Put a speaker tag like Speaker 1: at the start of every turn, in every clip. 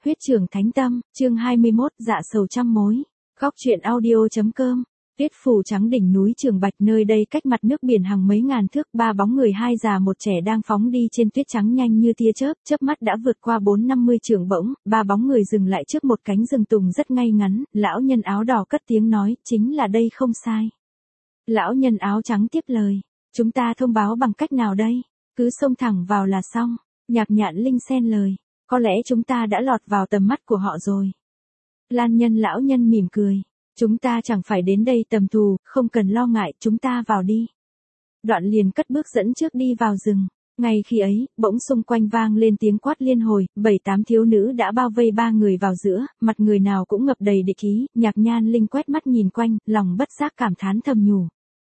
Speaker 1: Huyết Trưởng Thánh Tâm, chương 21, Dạ Sầu Trăm Mối. Góc truyện audio.com. Tiết phủ trắng đỉnh núi Trường Bạch, nơi đây cách mặt nước biển hàng mấy ngàn thước, ba bóng người hai già một trẻ đang phóng đi trên tuyết trắng nhanh như tia chớp, chớp mắt đã vượt qua 4-50 trượng. Bỗng, ba bóng người dừng lại trước một cánh rừng tùng rất ngay ngắn, lão nhân áo đỏ cất tiếng nói, chính là đây không sai. Lão nhân áo trắng tiếp lời, chúng ta thông báo bằng cách nào đây? Cứ xông thẳng vào là xong. Nhạc Nhạn Linh xen lời, có lẽ chúng ta đã lọt vào tầm mắt của họ rồi. Lan Nhân lão nhân mỉm cười, chúng ta chẳng phải đến đây tầm thù, không cần lo ngại, chúng ta vào đi. Đoạn liền cất bước dẫn trước đi vào rừng. Ngay khi ấy, bỗng xung quanh vang lên tiếng quát liên hồi, 7-8 thiếu nữ đã bao vây ba người vào giữa, mặt người nào cũng ngập đầy địch ý. Nhạc Nhan Linh quét mắt nhìn quanh, lòng bất giác cảm thán thầm nhủ.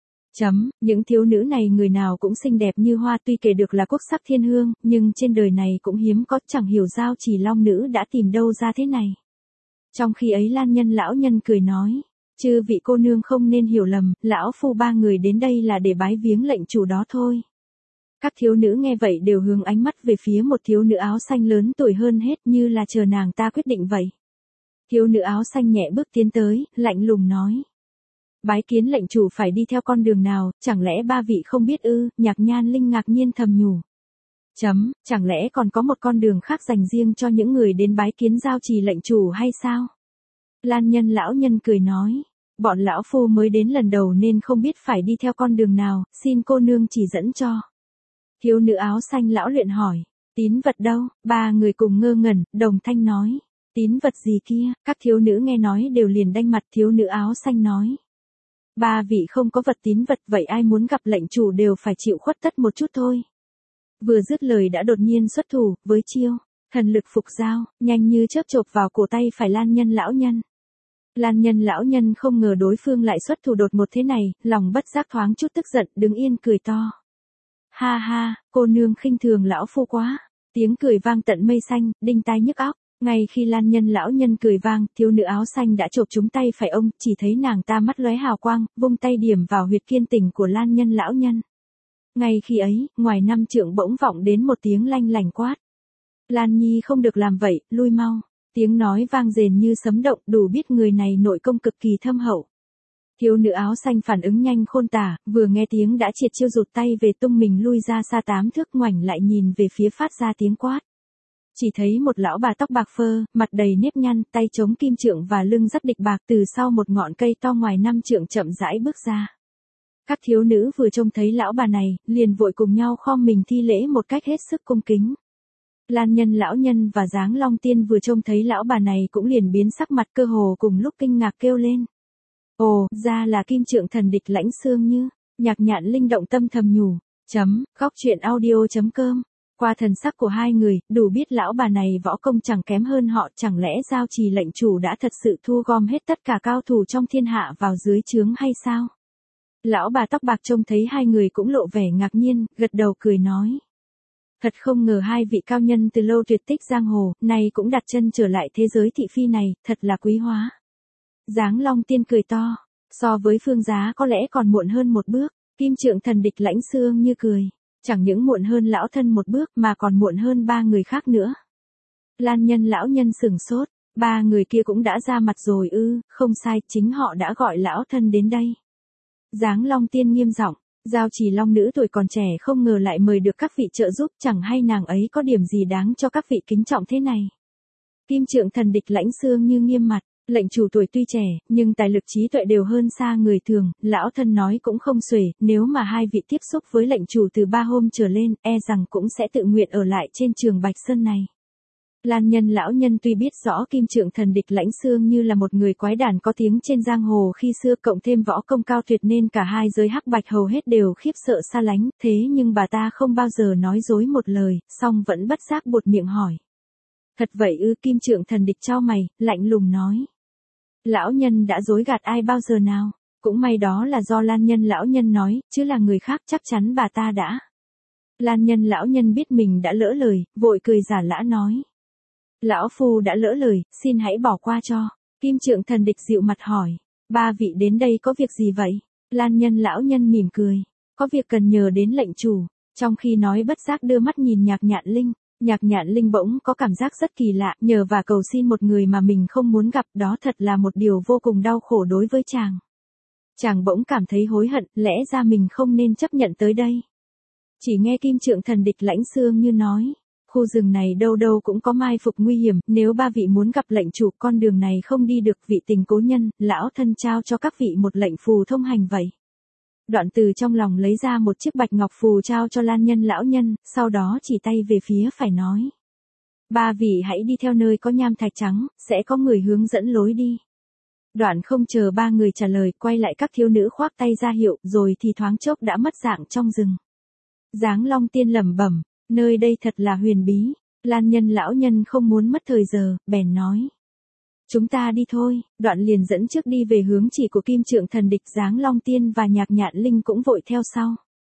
Speaker 1: Những thiếu nữ này người nào cũng xinh đẹp như hoa, tuy kể được là quốc sắc thiên hương, nhưng trên đời này cũng hiếm có, chẳng hiểu Giao Chỉ Long nữ đã tìm đâu ra thế này. Trong khi ấy Lan Nhân lão nhân cười nói, chư vị cô nương không nên hiểu lầm, lão phu ba người đến đây là để bái viếng lệnh chủ đó thôi. Các thiếu nữ nghe vậy đều hướng ánh mắt về phía một thiếu nữ áo xanh lớn tuổi hơn hết, như là chờ nàng ta quyết định vậy. Thiếu nữ áo xanh nhẹ bước tiến tới, lạnh lùng nói. Bái kiến lệnh chủ phải đi theo con đường nào, chẳng lẽ ba vị không biết ư? Nhạc Nhan Linh ngạc nhiên thầm nhủ. Chẳng lẽ còn có một con đường khác dành riêng cho những người đến bái kiến Giao Trì lệnh chủ hay sao? Lan Nhân lão nhân cười nói, bọn lão phu mới đến lần đầu nên không biết phải đi theo con đường nào, xin cô nương chỉ dẫn cho. Thiếu nữ áo xanh lão luyện hỏi, tín vật đâu? Ba người cùng ngơ ngẩn, đồng thanh nói, tín vật gì kia? Các thiếu nữ nghe nói đều liền đanh mặt. Thiếu nữ áo xanh nói, ba vị không có vật tín vật, vậy ai muốn gặp lệnh chủ đều phải chịu khuất tất một chút thôi. Vừa dứt lời đã đột nhiên xuất thủ, với chiêu thần lực phục giao, nhanh như chớp chộp vào cổ tay phải Lan Nhân lão nhân. Lan Nhân lão nhân không ngờ đối phương lại xuất thủ đột một thế này, lòng bất giác thoáng chút tức giận, đứng yên cười to. Ha ha, cô nương khinh thường lão phu quá. Tiếng cười vang tận mây xanh, đinh tai nhức óc. Ngay khi Lan Nhân lão nhân cười vang, thiếu nữ áo xanh đã chộp trúng tay phải ông, chỉ thấy nàng ta mắt lóe hào quang, vung tay điểm vào huyệt kiên tình của Lan Nhân lão nhân. Ngay khi ấy, ngoài 5 trượng bỗng vọng đến một tiếng lanh lảnh quát. Lan Nhi không được làm vậy, lui mau. Tiếng nói vang rền như sấm động, đủ biết người này nội công cực kỳ thâm hậu. Thiếu nữ áo xanh phản ứng nhanh khôn tả, vừa nghe tiếng đã triệt chiêu rụt tay về tung mình lui ra xa 8 thước, ngoảnh lại nhìn về phía phát ra tiếng quát. Chỉ thấy một lão bà tóc bạc phơ, mặt đầy nếp nhăn, tay chống kim trượng và lưng dắt địch bạc, từ sau một ngọn cây to ngoài 5 trượng chậm rãi bước ra. Các thiếu nữ vừa trông thấy lão bà này, liền vội cùng nhau khom mình thi lễ một cách hết sức cung kính. Lan Nhân lão nhân và Giáng Long Tiên vừa trông thấy lão bà này cũng liền biến sắc mặt, cơ hồ cùng lúc kinh ngạc kêu lên. Ồ, ra là Kim Trượng thần địch Lãnh Xương Như. Nhạc Nhạn Linh động tâm thầm nhủ. Góc truyện audio.com. Qua thần sắc của hai người, đủ biết lão bà này võ công chẳng kém hơn họ, chẳng lẽ Giao Trì lệnh chủ đã thật sự thu gom hết tất cả cao thủ trong thiên hạ vào dưới trướng hay sao? Lão bà tóc bạc trông thấy hai người cũng lộ vẻ ngạc nhiên, gật đầu cười nói. Thật không ngờ hai vị cao nhân từ lâu tuyệt tích giang hồ, nay cũng đặt chân trở lại thế giới thị phi này, thật là quý hóa. Giáng Long Tiên cười to, so với Phương Giá có lẽ còn muộn hơn một bước. Kim Trượng thần địch Lãnh Xương Như cười, chẳng những muộn hơn lão thân một bước mà còn muộn hơn ba người khác nữa. Lan Nhân lão nhân sửng sốt, ba người kia cũng đã ra mặt rồi ư? Không sai, chính họ đã gọi lão thân đến đây. Giáng Long Tiên nghiêm giọng, Giao Chỉ Long nữ tuổi còn trẻ không ngờ lại mời được các vị trợ giúp, chẳng hay nàng ấy có điểm gì đáng cho các vị kính trọng thế này. Kim Trượng thần địch Lãnh Xương Như nghiêm mặt, lệnh chủ tuổi tuy trẻ, nhưng tài lực trí tuệ đều hơn xa người thường, lão thân nói cũng không xuể, nếu mà hai vị tiếp xúc với lệnh chủ từ 3 hôm trở lên, e rằng cũng sẽ tự nguyện ở lại trên Trường Bạch Sơn này. Lan Nhân lão nhân tuy biết rõ Kim Trượng thần địch Lãnh Xương Như là một người quái đản có tiếng trên giang hồ khi xưa, cộng thêm võ công cao tuyệt nên cả hai giới hắc bạch hầu hết đều khiếp sợ xa lánh, thế nhưng bà ta không bao giờ nói dối một lời, song vẫn bất giác buột miệng hỏi. Thật vậy ư? Kim Trượng thần địch chau mày, lạnh lùng nói. Lão nhân đã dối gạt ai bao giờ nào? Cũng may đó là do Lan Nhân lão nhân nói, chứ là người khác chắc chắn bà ta đã. Lan Nhân lão nhân biết mình đã lỡ lời, vội cười giả lã nói. Lão phu đã lỡ lời, xin hãy bỏ qua cho. Kim Trượng thần địch dịu mặt hỏi, ba vị đến đây có việc gì vậy? Lan Nhân lão nhân mỉm cười, có việc cần nhờ đến lệnh chủ. Trong khi nói bất giác đưa mắt nhìn Nhạc Nhạn Linh. Nhạc Nhạn Linh bỗng có cảm giác rất kỳ lạ, nhờ và cầu xin một người mà mình không muốn gặp, đó thật là một điều vô cùng đau khổ đối với chàng. Chàng bỗng cảm thấy hối hận, lẽ ra mình không nên chấp nhận tới đây. Chỉ nghe Kim Trượng Thần Địch Lãnh Xương như nói, khu rừng này đâu đâu cũng có mai phục nguy hiểm, nếu ba vị muốn gặp lệnh chủ, con đường này không đi được, vị tình cố nhân, lão thân trao cho các vị một lệnh phù thông hành vậy. Đoạn từ trong lòng lấy ra một chiếc bạch ngọc phù trao cho Lan Nhân lão nhân, sau đó chỉ tay về phía phải nói. Ba vị hãy đi theo nơi có nham thạch trắng, sẽ có người hướng dẫn lối đi. Đoạn không chờ ba người trả lời, quay lại các thiếu nữ khoác tay ra hiệu, rồi thì thoáng chốc đã mất dạng trong rừng. Giáng Long Tiên lẩm bẩm, nơi đây thật là huyền bí. Lan Nhân lão nhân không muốn mất thời giờ, bèn nói. Chúng ta đi thôi, đoạn liền dẫn trước đi về hướng chỉ của Kim Trượng Thần Địch. Giáng Long Tiên và Nhạc Nhạn Linh cũng vội theo sau.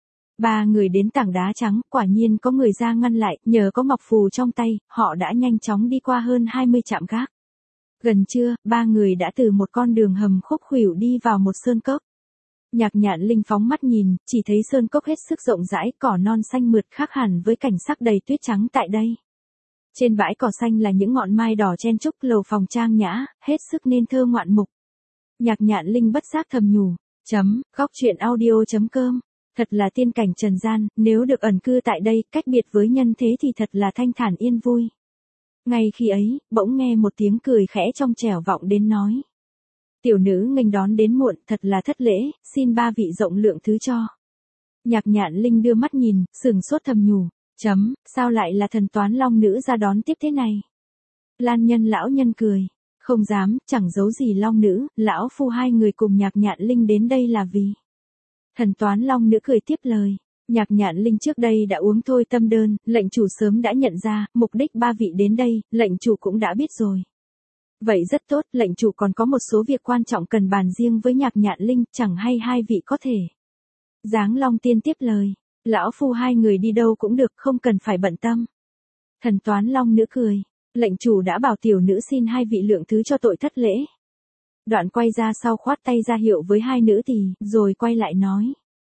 Speaker 1: Ba người đến tảng đá trắng, quả nhiên có người ra ngăn lại, nhờ có ngọc phù trong tay, họ đã nhanh chóng đi qua hơn 20 trạm gác. Gần trưa, ba người đã từ một con đường hầm khúc khuỷu đi vào một sơn cốc. Nhạc Nhạn Linh phóng mắt nhìn, chỉ thấy sơn cốc hết sức rộng rãi, cỏ non xanh mượt khác hẳn với cảnh sắc đầy tuyết trắng tại đây. Trên bãi cỏ xanh là những ngọn mai đỏ chen chúc, lầu phòng trang nhã, hết sức nên thơ ngoạn mục. Nhạc Nhạn Linh bất giác thầm nhủ, góc truyện audio.com, thật là tiên cảnh trần gian, nếu được ẩn cư tại đây, cách biệt với nhân thế thì thật là thanh thản yên vui. Ngay khi ấy, bỗng nghe một tiếng cười khẽ trong trẻo vọng đến nói. Tiểu nữ nghênh đón đến muộn, thật là thất lễ, xin ba vị rộng lượng thứ cho. Nhạc Nhạn Linh đưa mắt nhìn, sừng sốt thầm nhủ, sao lại là thần toán long nữ ra đón tiếp thế này? Lan Nhân lão nhân cười, không dám, chẳng giấu gì long nữ, lão phu hai người cùng Nhạc Nhạn Linh đến đây là vì. Thần toán long nữ cười tiếp lời. Nhạc Nhạn Linh trước đây đã uống thôi tâm đơn, lệnh chủ sớm đã nhận ra, mục đích ba vị đến đây, lệnh chủ cũng đã biết rồi. Vậy rất tốt, lệnh chủ còn có một số việc quan trọng cần bàn riêng với Nhạc Nhạn Linh, chẳng hay hai vị có thể. Giáng Long Tiên tiếp lời, lão phu hai người đi đâu cũng được, không cần phải bận tâm. Thần toán long nữ cười, lệnh chủ đã bảo tiểu nữ xin hai vị lượng thứ cho tội thất lễ. Đoạn quay ra sau khoát tay ra hiệu với hai nữ tỳ, rồi quay lại nói.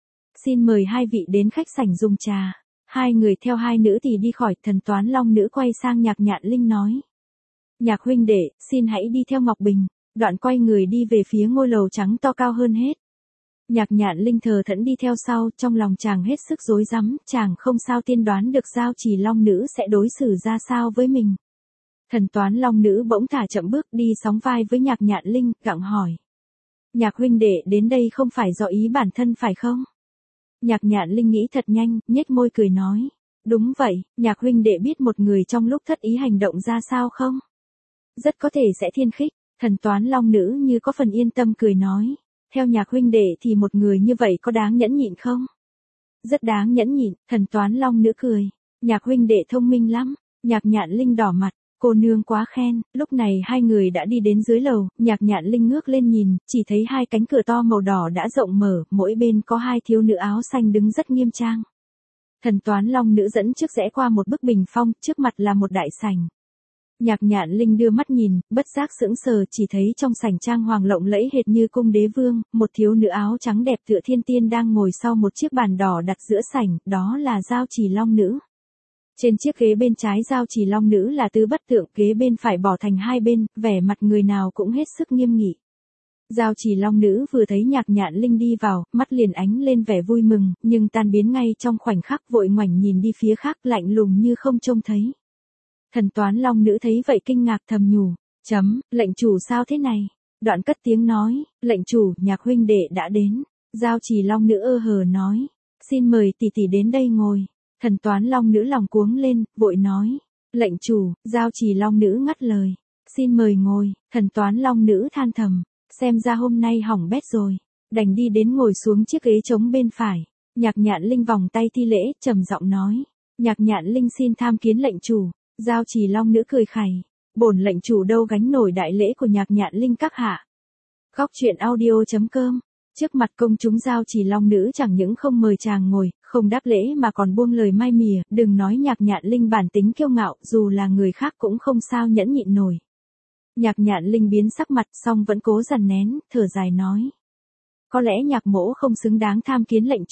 Speaker 1: Xin mời hai vị đến khách sảnh dùng trà. Hai người theo hai nữ tỳ đi khỏi, thần toán long nữ quay sang Nhạc Nhạn Linh nói. Nhạc huynh đệ, xin hãy đi theo Ngọc Bình. Đoạn quay người đi về phía ngôi lầu trắng to cao hơn hết. Nhạc Nhạn Linh thờ thẫn đi theo sau, trong lòng chàng hết sức rối rắm, chàng không sao tiên đoán được Giao Trì long nữ sẽ đối xử ra sao với mình. Thần toán long nữ bỗng thả chậm bước đi sóng vai với Nhạc Nhạn Linh, gặng hỏi. Nhạc huynh đệ đến đây không phải do ý bản thân phải không? Nhạc Nhạn Linh nghĩ thật nhanh, nhếch môi cười nói. Đúng vậy, Nhạc huynh đệ biết một người trong lúc thất ý hành động ra sao không? Rất có thể sẽ thiên khích. Thần toán long nữ như có phần yên tâm cười nói. Theo Nhạc huynh đệ thì một người như vậy có đáng nhẫn nhịn không? Rất đáng nhẫn nhịn, thần toán long nữ cười. Nhạc huynh đệ thông minh lắm. Nhạc Nhạn Linh đỏ mặt. Cô nương quá khen. Lúc này hai người đã đi đến dưới lầu, Nhạc Nhạn Linh ngước lên nhìn, chỉ thấy hai cánh cửa to màu đỏ đã rộng mở, mỗi bên có hai thiếu nữ áo xanh đứng rất nghiêm trang. Thần toán long nữ dẫn trước rẽ qua một bức bình phong, trước mặt là một đại sảnh. Nhạc Nhạn Linh đưa mắt nhìn, bất giác sững sờ, chỉ thấy trong sảnh trang hoàng lộng lẫy hệt như cung đế vương, một thiếu nữ áo trắng đẹp tựa thiên tiên đang ngồi sau một chiếc bàn đỏ đặt giữa sảnh, đó là Giao Trì long nữ. Trên chiếc ghế bên trái Giao Trì long nữ là Tứ Bất Tượng, ghế bên phải bỏ thành hai bên, vẻ mặt người nào cũng hết sức nghiêm nghị. Giao Trì long nữ vừa thấy Nhạc Nhạn Linh đi vào, mắt liền ánh lên vẻ vui mừng, nhưng tan biến ngay trong khoảnh khắc, vội ngoảnh nhìn đi phía khác, lạnh lùng như không trông thấy. Thần toán long nữ thấy vậy kinh ngạc thầm nhủ, lệnh chủ sao thế này? Đoạn cất tiếng nói, lệnh chủ, Nhạc huynh đệ đã đến. Giao Trì long nữ ơ hờ nói, xin mời tỷ tỷ đến đây ngồi. Thần toán long nữ lòng cuống lên, vội nói, lệnh chủ. Giao Trì long nữ ngắt lời, xin mời ngồi. Thần toán long nữ than thầm, xem ra hôm nay hỏng bét rồi, đành đi đến ngồi xuống chiếc ghế trống bên phải. Nhạc Nhạn Linh vòng tay thi lễ, trầm giọng nói, Nhạc Nhạn Linh xin tham kiến lệnh chủ. Giao Trì long nữ cười khẩy, bổn lệnh chủ đâu gánh nổi đại lễ của Nhạc Nhạn Linh các hạ. Góc truyện audio.com. Trước mặt công chúng Giao Trì long nữ chẳng những không mời chàng ngồi, không đáp lễ mà còn buông lời mai mỉa, đừng nói Nhạc Nhạn Linh bản tính kiêu ngạo, dù là người khác cũng không sao nhẫn nhịn nổi. Nhạc Nhạn Linh biến sắc mặt, song vẫn cố dằn nén, thở dài nói. Có lẽ Nhạc mỗ không xứng đáng tham kiến lệnh chủ.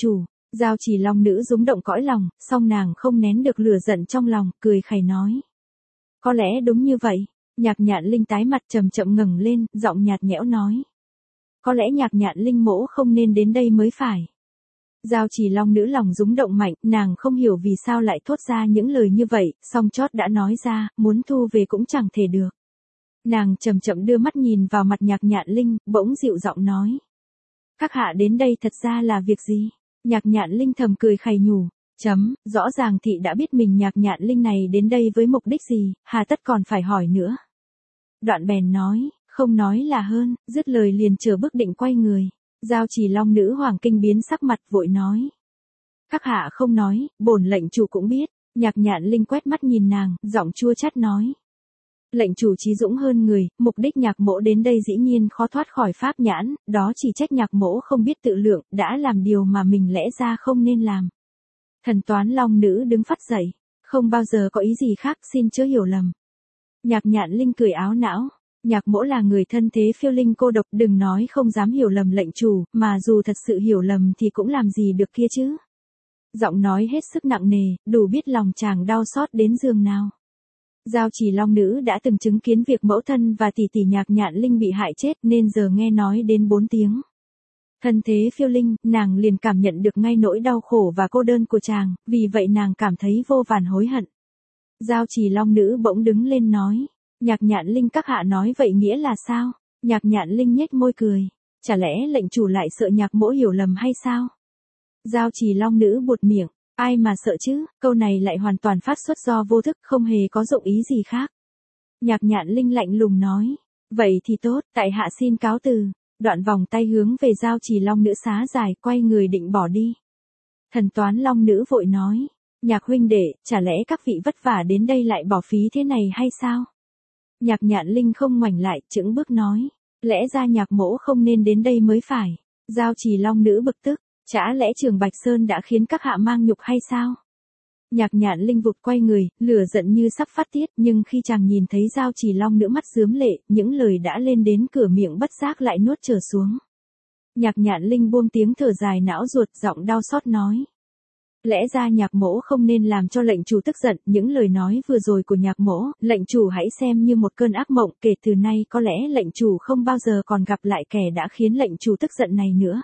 Speaker 1: Giao Chỉ Long nữ rúng động cõi lòng, song nàng không nén được lửa giận trong lòng, cười khẩy nói. Có lẽ đúng như vậy. Nhạc Nhạn Linh tái mặt chậm chậm ngẩng lên, giọng nhạt nhẽo nói. Có lẽ Nhạc Nhạn Linh mỗ không nên đến đây mới phải. Giao Chỉ Long nữ lòng rúng động mạnh, nàng không hiểu vì sao lại thốt ra những lời như vậy, song chót đã nói ra, muốn thu về cũng chẳng thể được. Nàng chậm chậm đưa mắt nhìn vào mặt Nhạc Nhạn Linh, bỗng dịu giọng nói. Các hạ đến đây thật ra là việc gì? Nhạc Nhạn Linh thầm cười khẩy nhủ. Rõ ràng thị đã biết mình Nhạc Nhạn Linh này đến đây với mục đích gì, hà tất còn phải hỏi nữa. Đoạn bèn nói, không nói là hơn, dứt lời liền chờ bước định quay người. Giao Chỉ Long nữ hoàng kinh biến sắc mặt vội nói. Các hạ không nói, bổn lệnh chủ cũng biết. Nhạc Nhạn Linh quét mắt nhìn nàng, giọng chua chát nói. Lệnh chủ trí dũng hơn người, mục đích Nhạc mỗ đến đây dĩ nhiên khó thoát khỏi pháp nhãn, đó chỉ trách Nhạc mỗ không biết tự lượng, đã làm điều mà mình lẽ ra không nên làm. Thần Toán Long nữ đứng phắt dậy, không bao giờ có ý gì khác, xin chớ hiểu lầm. Nhạc Nhạn Linh cười áo não. Nhạc mỗ là người thân thế phiêu linh cô độc, đừng nói không dám hiểu lầm lệnh chủ, mà dù thật sự hiểu lầm thì cũng làm gì được kia chứ. Giọng nói hết sức nặng nề, đủ biết lòng chàng đau xót đến giường nào. Giao Chỉ Long nữ đã từng chứng kiến việc mẫu thân và tỷ tỷ Nhạc Nhạn Linh bị hại chết nên giờ nghe nói đến 4 tiếng. Thân thế phiêu linh, nàng liền cảm nhận được ngay nỗi đau khổ và cô đơn của chàng, vì vậy nàng cảm thấy vô vàn hối hận. Giao Chỉ Long nữ bỗng đứng lên nói. Nhạc Nhạn Linh các hạ nói vậy nghĩa là sao? Nhạc Nhạn Linh nhếch môi cười. Chả lẽ lệnh chủ lại sợ Nhạc mỗ hiểu lầm hay sao? Giao Chỉ Long nữ buột miệng. Ai mà sợ chứ, câu này lại hoàn toàn phát xuất do vô thức, không hề có dụng ý gì khác. Nhạc Nhạn Linh lạnh lùng nói. Vậy thì tốt, tại hạ xin cáo từ. Đoạn vòng tay hướng về Giao Chỉ Long nữ xá dài, quay người định bỏ đi. Thần Toán Long nữ vội nói. Nhạc huynh đệ, chả lẽ các vị vất vả đến đây lại bỏ phí thế này hay sao? Nhạc Nhạn Linh không ngoảnh lại, chững bước nói. Lẽ ra Nhạc mỗ không nên đến đây mới phải. Giao Chỉ Long nữ bực tức. Chả lẽ Trường Bạch Sơn đã khiến các hạ mang nhục hay sao? Nhạc Nhạn Linh vụt quay người, lửa giận như sắp phát tiết, nhưng khi chàng nhìn thấy Giao Chỉ Long nữ mắt rướm lệ, những lời đã lên đến cửa miệng bất giác lại nuốt trở xuống. Nhạc Nhạn Linh buông tiếng thở dài não ruột, giọng đau xót nói. Lẽ ra Nhạc mỗ không nên làm cho lệnh chủ tức giận, những lời nói vừa rồi của Nhạc mỗ, lệnh chủ hãy xem như một cơn ác mộng, kể từ nay có lẽ lệnh chủ không bao giờ còn gặp lại kẻ đã khiến lệnh chủ tức giận này nữa.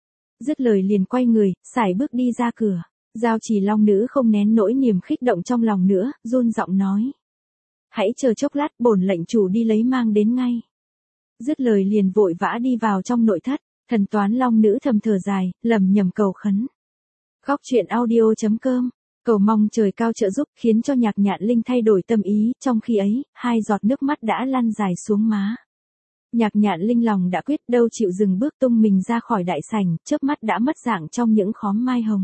Speaker 1: Dứt lời liền quay người, sải bước đi ra cửa. Giao Chỉ Long nữ không nén nỗi niềm khích động trong lòng nữa, run giọng nói. Hãy chờ chốc lát, bổn lệnh chủ đi lấy mang đến ngay. Dứt lời liền vội vã đi vào trong nội thất. Thần Toán Long nữ thầm thở dài, lẩm nhẩm cầu khấn. Góc truyện audio.com. Cầu mong trời cao trợ giúp, khiến cho Nhạc Nhạn Linh thay đổi tâm ý, trong khi ấy, 2 giọt nước mắt đã lăn dài xuống má. Nhạc Nhạn Linh lòng đã quyết, đâu chịu dừng bước, tung mình ra khỏi đại sảnh, chớp mắt đã mất dạng trong những khóm mai hồng.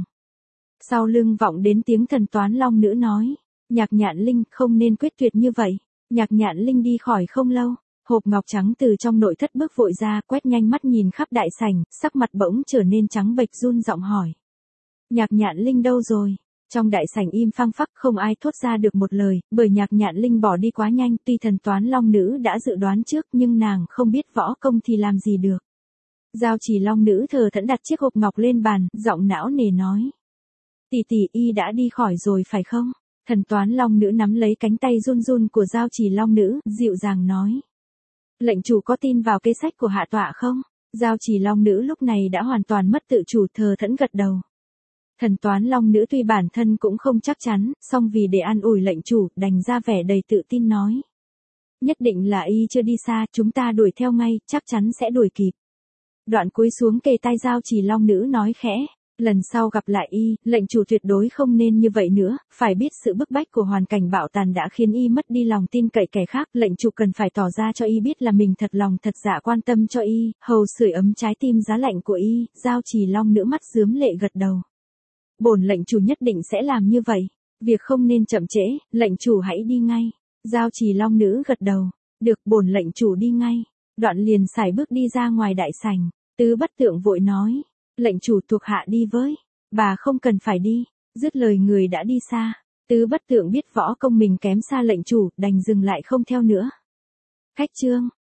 Speaker 1: Sau lưng vọng đến tiếng Thần Toán Long nữ nói. Nhạc Nhạn Linh, không nên quyết tuyệt như vậy. Nhạc Nhạn Linh đi khỏi không lâu. Hộp ngọc trắng từ trong nội thất bước vội ra, quét nhanh mắt nhìn khắp đại sảnh, sắc mặt bỗng trở nên trắng bệch, run giọng hỏi. Nhạc Nhạn Linh đâu rồi? Trong đại sảnh im phăng phắc, không ai thốt ra được một lời, bởi Nhạc Nhạn Linh bỏ đi quá nhanh, tuy Thần Toán Long nữ đã dự đoán trước nhưng nàng không biết võ công thì làm gì được. Giao Chỉ Long nữ thờ thẫn đặt chiếc hộp ngọc lên bàn, giọng não nề nói. Tỷ tỷ y đã đi khỏi rồi phải không? Thần Toán Long nữ nắm lấy cánh tay run run của Giao Chỉ Long nữ, dịu dàng nói. Lệnh chủ có tin vào kế sách của hạ tọa không? Giao Chỉ Long nữ lúc này đã hoàn toàn mất tự chủ, thờ thẫn gật đầu. Thần Toán Long nữ tuy bản thân cũng không chắc chắn, song vì để an ủi lệnh chủ, đành ra vẻ đầy tự tin nói. Nhất định là y chưa đi xa, chúng ta đuổi theo ngay, chắc chắn sẽ đuổi kịp. Đoạn cúi xuống kề tai Giao Chỉ Long nữ nói khẽ. Lần sau gặp lại y, lệnh chủ tuyệt đối không nên như vậy nữa, phải biết sự bức bách của hoàn cảnh bạo tàn đã khiến y mất đi lòng tin cậy kẻ khác, lệnh chủ cần phải tỏ ra cho y biết là mình thật lòng thật dạ quan tâm cho y, hầu sưởi ấm trái tim giá lạnh của y. Giao Chỉ Long nữ mắt rướm lệ gật đầu. Bổn lệnh chủ nhất định sẽ làm như vậy, việc không nên chậm trễ, lệnh chủ hãy đi ngay. Giao Chỉ Long nữ gật đầu. Được, bổn lệnh chủ đi ngay. Đoạn liền sải bước đi ra ngoài đại sảnh. Tứ Bất Tượng vội nói. Lệnh chủ thuộc hạ đi với. Bà không cần phải đi. Dứt lời người đã đi xa. Tứ Bất Tượng biết võ công mình kém xa lệnh chủ, đành dừng lại không theo nữa. Khách chương.